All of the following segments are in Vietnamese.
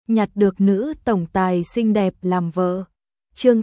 nhặt được nữ tổng tài xinh đẹp làm vợ. Chương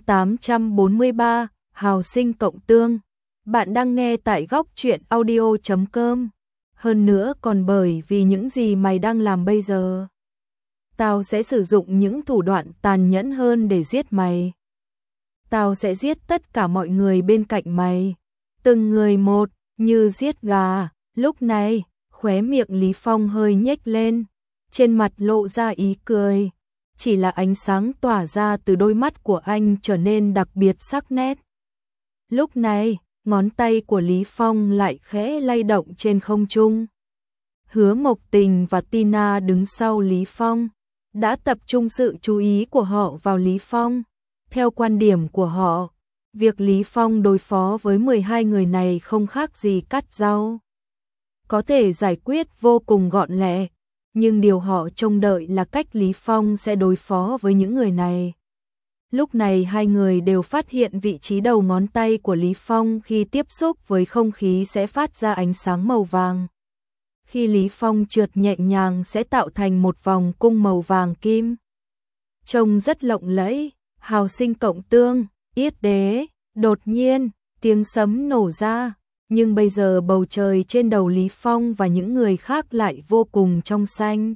843, Hào sinh cộng tương. Bạn đang nghe tại góc truyện audio.com. Hơn nữa còn bởi vì những gì mày đang làm bây giờ. Tao sẽ sử dụng những thủ đoạn tàn nhẫn hơn để giết mày. Tao sẽ giết tất cả mọi người bên cạnh mày. Từng người một, như giết gà. Lúc này, khóe miệng Lý Phong hơi nhếch lên. Trên mặt lộ ra ý cười. Chỉ là ánh sáng tỏa ra từ đôi mắt của anh trở nên đặc biệt sắc nét. Lúc này, ngón tay của Lý Phong lại khẽ lay động trên không trung. Hứa Mộc Tình và Tina đứng sau Lý Phong, đã tập trung sự chú ý của họ vào Lý Phong. Theo quan điểm của họ, việc Lý Phong đối phó với 12 người này không khác gì cắt rau. Có thể giải quyết vô cùng gọn lẹ, nhưng điều họ trông đợi là cách Lý Phong sẽ đối phó với những người này. Lúc này hai người đều phát hiện vị trí đầu ngón tay của Lý Phong khi tiếp xúc với không khí sẽ phát ra ánh sáng màu vàng. Khi Lý Phong trượt nhẹ nhàng sẽ tạo thành một vòng cung màu vàng kim. Trông rất lộng lẫy, hào sinh cộng tương, yết đế. Đột nhiên, tiếng sấm nổ ra, nhưng bây giờ bầu trời trên đầu Lý Phong và những người khác lại vô cùng trong xanh.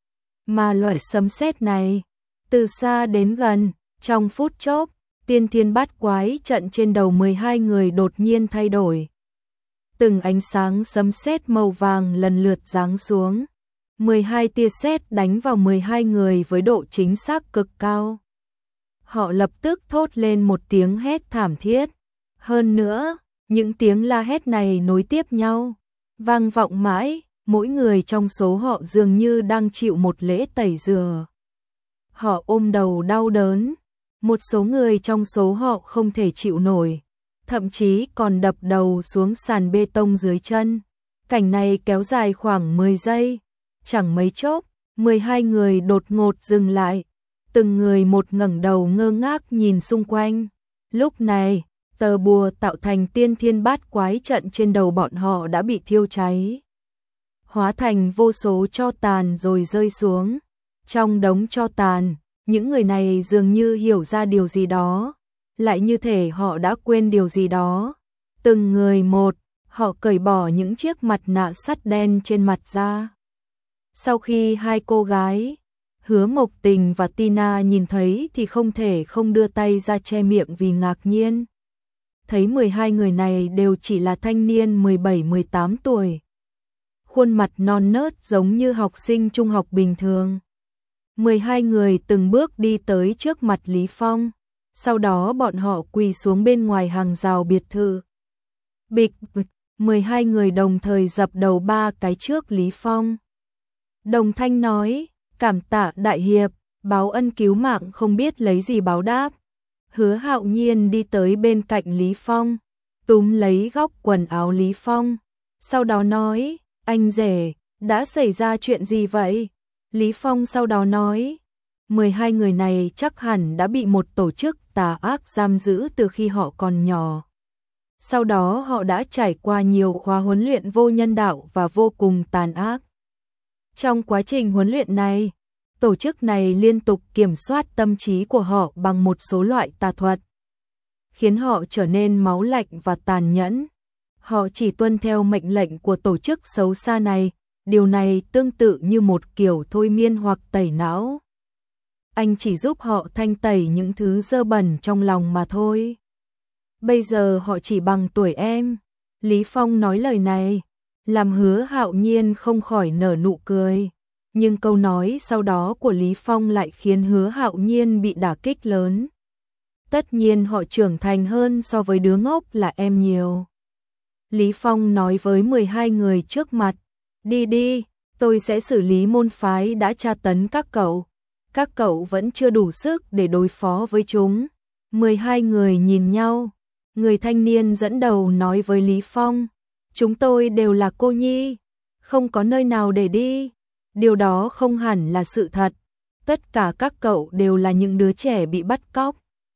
Mà loại sấm sét này, từ xa đến gần, trong phút chốc, tiên thiên bát quái trận trên đầu 12 người đột nhiên thay đổi. Từng ánh sáng sấm sét màu vàng lần lượt giáng xuống. 12 tia sét đánh vào 12 người với độ chính xác cực cao. Họ lập tức thốt lên một tiếng hét thảm thiết. Hơn nữa, những tiếng la hét này nối tiếp nhau, vang vọng mãi, mỗi người trong số họ dường như đang chịu một lễ tẩy rửa. Họ ôm đầu đau đớn, một số người trong số họ không thể chịu nổi, thậm chí còn đập đầu xuống sàn bê tông dưới chân. Cảnh này kéo dài khoảng 10 giây, chẳng mấy chốc, 12 người đột ngột dừng lại, từng người một ngẩng đầu ngơ ngác nhìn xung quanh. Lúc này, tờ bùa tạo thành tiên thiên bát quái trận trên đầu bọn họ đã bị thiêu cháy, hóa thành vô số tro tàn rồi rơi xuống. Trong đống tro tàn, những người này dường như hiểu ra điều gì đó, lại như thể họ đã quên điều gì đó. Từng người một, họ cởi bỏ những chiếc mặt nạ sắt đen trên mặt ra. Sau khi hai cô gái, Hứa Mộc Tình và Tina nhìn thấy thì không thể không đưa tay ra che miệng vì ngạc nhiên. Thấy 12 người này đều chỉ là thanh niên 17-18 tuổi. Khuôn mặt non nớt giống như học sinh trung học bình thường. 12 người từng bước đi tới trước mặt Lý Phong. Sau đó bọn họ quỳ xuống bên ngoài hàng rào biệt thự. Bịch, 12 người đồng thời dập đầu 3 cái trước Lý Phong. Đồng thanh nói, cảm tạ đại hiệp, báo ân cứu mạng không biết lấy gì báo đáp. Hứa Hạo Nhiên đi tới bên cạnh Lý Phong, túm lấy góc quần áo Lý Phong, sau đó nói, anh rể, đã xảy ra chuyện gì vậy? Lý Phong sau đó nói, 12 người này chắc hẳn đã bị một tổ chức tà ác giam giữ từ khi họ còn nhỏ. Sau đó họ đã trải qua nhiều khóa huấn luyện vô nhân đạo và vô cùng tàn ác. Trong quá trình huấn luyện này, tổ chức này liên tục kiểm soát tâm trí của họ bằng một số loại tà thuật, khiến họ trở nên máu lạnh và tàn nhẫn. Họ chỉ tuân theo mệnh lệnh của tổ chức xấu xa này, điều này tương tự như một kiểu thôi miên hoặc tẩy não. Anh chỉ giúp họ thanh tẩy những thứ dơ bẩn trong lòng mà thôi. Bây giờ họ chỉ bằng tuổi em. Lý Phong nói lời này, làm Hứa Hạo Nhiên không khỏi nở nụ cười. Nhưng câu nói sau đó của Lý Phong lại khiến Hứa Hạo Nhiên bị đả kích lớn. Tất nhiên họ trưởng thành hơn so với đứa ngốc là em nhiều. Lý Phong nói với 12 người trước mặt, đi đi, tôi sẽ xử lý môn phái đã tra tấn các cậu. Các cậu vẫn chưa đủ sức để đối phó với chúng. 12 người nhìn nhau, người thanh niên dẫn đầu nói với Lý Phong, chúng tôi đều là cô nhi, không có nơi nào để đi. Điều đó không hẳn là sự thật, tất cả các cậu đều là những đứa trẻ bị bắt cóc.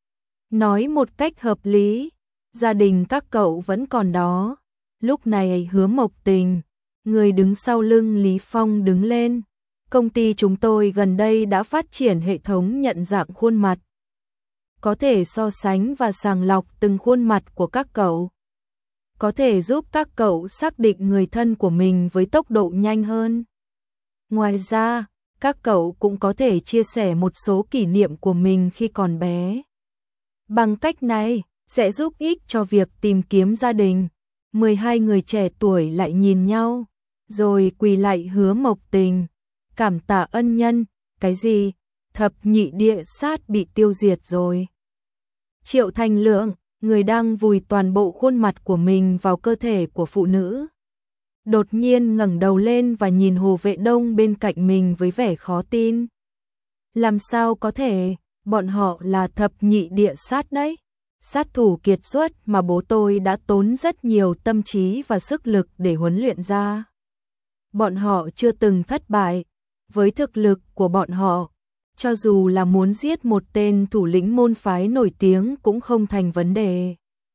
Nói một cách hợp lý, gia đình các cậu vẫn còn đó. Lúc này Hứa Mộc Tình, người đứng sau lưng Lý Phong đứng lên, Công ty chúng tôi gần đây đã phát triển hệ thống nhận dạng khuôn mặt, có thể so sánh và sàng lọc từng khuôn mặt của các cậu, có thể giúp các cậu xác định người thân của mình với tốc độ nhanh hơn. Ngoài ra, các cậu cũng có thể chia sẻ một số kỷ niệm của mình khi còn bé. Bằng cách này, sẽ giúp ích cho việc tìm kiếm gia đình. 12 người trẻ tuổi lại nhìn nhau, rồi quỳ lạy Hứa Mộc Tình. Cảm tạ ân nhân, cái gì? Thập nhị địa sát bị tiêu diệt rồi. Triệu Thành Lượng, người đang vùi toàn bộ khuôn mặt của mình vào cơ thể của phụ nữ, đột nhiên ngẩng đầu lên và nhìn Hồ Vệ Đông bên cạnh mình với vẻ khó tin. Làm sao có thể, bọn họ là thập nhị địa sát đấy. Sát thủ kiệt xuất mà bố tôi đã tốn rất nhiều tâm trí và sức lực để huấn luyện ra. Bọn họ chưa từng thất bại. Với thực lực của bọn họ, cho dù là muốn giết một tên thủ lĩnh môn phái nổi tiếng cũng không thành vấn đề.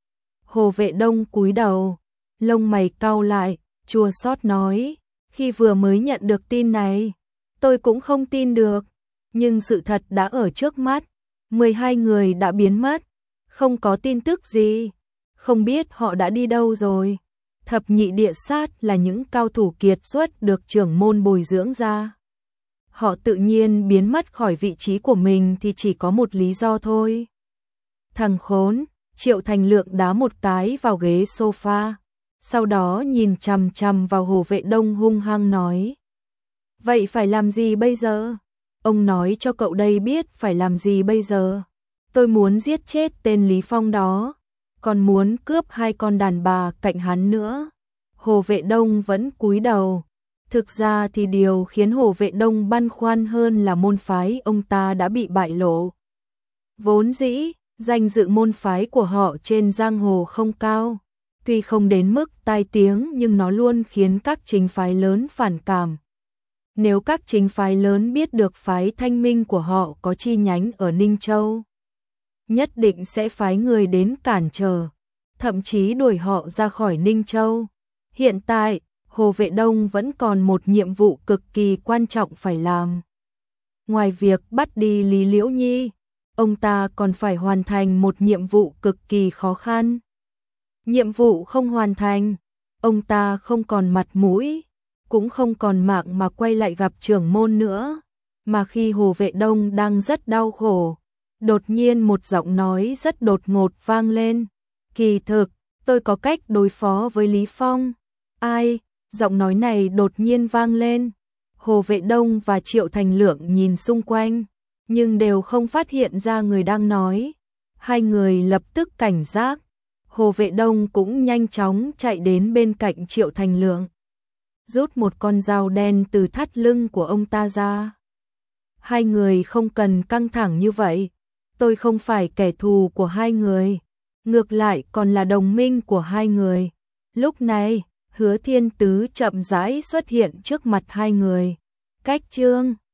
Hồ Vệ Đông cúi đầu, lông mày cau lại, chua xót nói, khi vừa mới nhận được tin này, tôi cũng không tin được, nhưng sự thật đã ở trước mắt, 12 người đã biến mất, không có tin tức gì, không biết họ đã đi đâu rồi. Thập nhị địa sát là những cao thủ kiệt xuất được trưởng môn bồi dưỡng ra. Họ tự nhiên biến mất khỏi vị trí của mình thì chỉ có một lý do thôi. Thằng khốn, Triệu Thành Lượng đá một cái vào ghế sofa, sau đó nhìn chằm chằm vào Hồ Vệ Đông hung hăng nói. Vậy phải làm gì bây giờ? Ông nói cho cậu đây biết phải làm gì bây giờ. Tôi muốn giết chết tên Lý Phong đó, còn muốn cướp 2 con đàn bà cạnh hắn nữa. Hồ Vệ Đông vẫn cúi đầu. Thực ra thì điều khiến Hồ Vệ Đông băn khoăn hơn là môn phái ông ta đã bị bại lộ. Vốn dĩ, danh dự môn phái của họ trên giang hồ không cao. Tuy không đến mức tai tiếng nhưng nó luôn khiến các chính phái lớn phản cảm. Nếu các chính phái lớn biết được phái Thanh Minh của họ có chi nhánh ở Ninh Châu, nhất định sẽ phái người đến cản trở, thậm chí đuổi họ ra khỏi Ninh Châu. Hiện tại, Hồ Vệ Đông vẫn còn một nhiệm vụ cực kỳ quan trọng phải làm. Ngoài việc bắt đi Lý Liễu Nhi, ông ta còn phải hoàn thành một nhiệm vụ cực kỳ khó khăn. Nhiệm vụ không hoàn thành, ông ta không còn mặt mũi, cũng không còn mạng mà quay lại gặp trưởng môn nữa. Mà khi Hồ Vệ Đông đang rất đau khổ, đột nhiên một giọng nói rất đột ngột vang lên. Kỳ thực, tôi có cách đối phó với Lý Phong. Ai? Giọng nói này đột nhiên vang lên. Hồ Vệ Đông và Triệu Thành Lượng nhìn xung quanh, nhưng đều không phát hiện ra người đang nói. Hai người lập tức cảnh giác. Hồ Vệ Đông cũng nhanh chóng chạy đến bên cạnh Triệu Thành Lượng, rút một con dao đen từ thắt lưng của ông ta ra. Hai người không cần căng thẳng như vậy. Tôi không phải kẻ thù của hai người, ngược lại còn là đồng minh của hai người. Lúc này, Hứa Thiên Tứ chậm rãi xuất hiện trước mặt hai người. Cách chương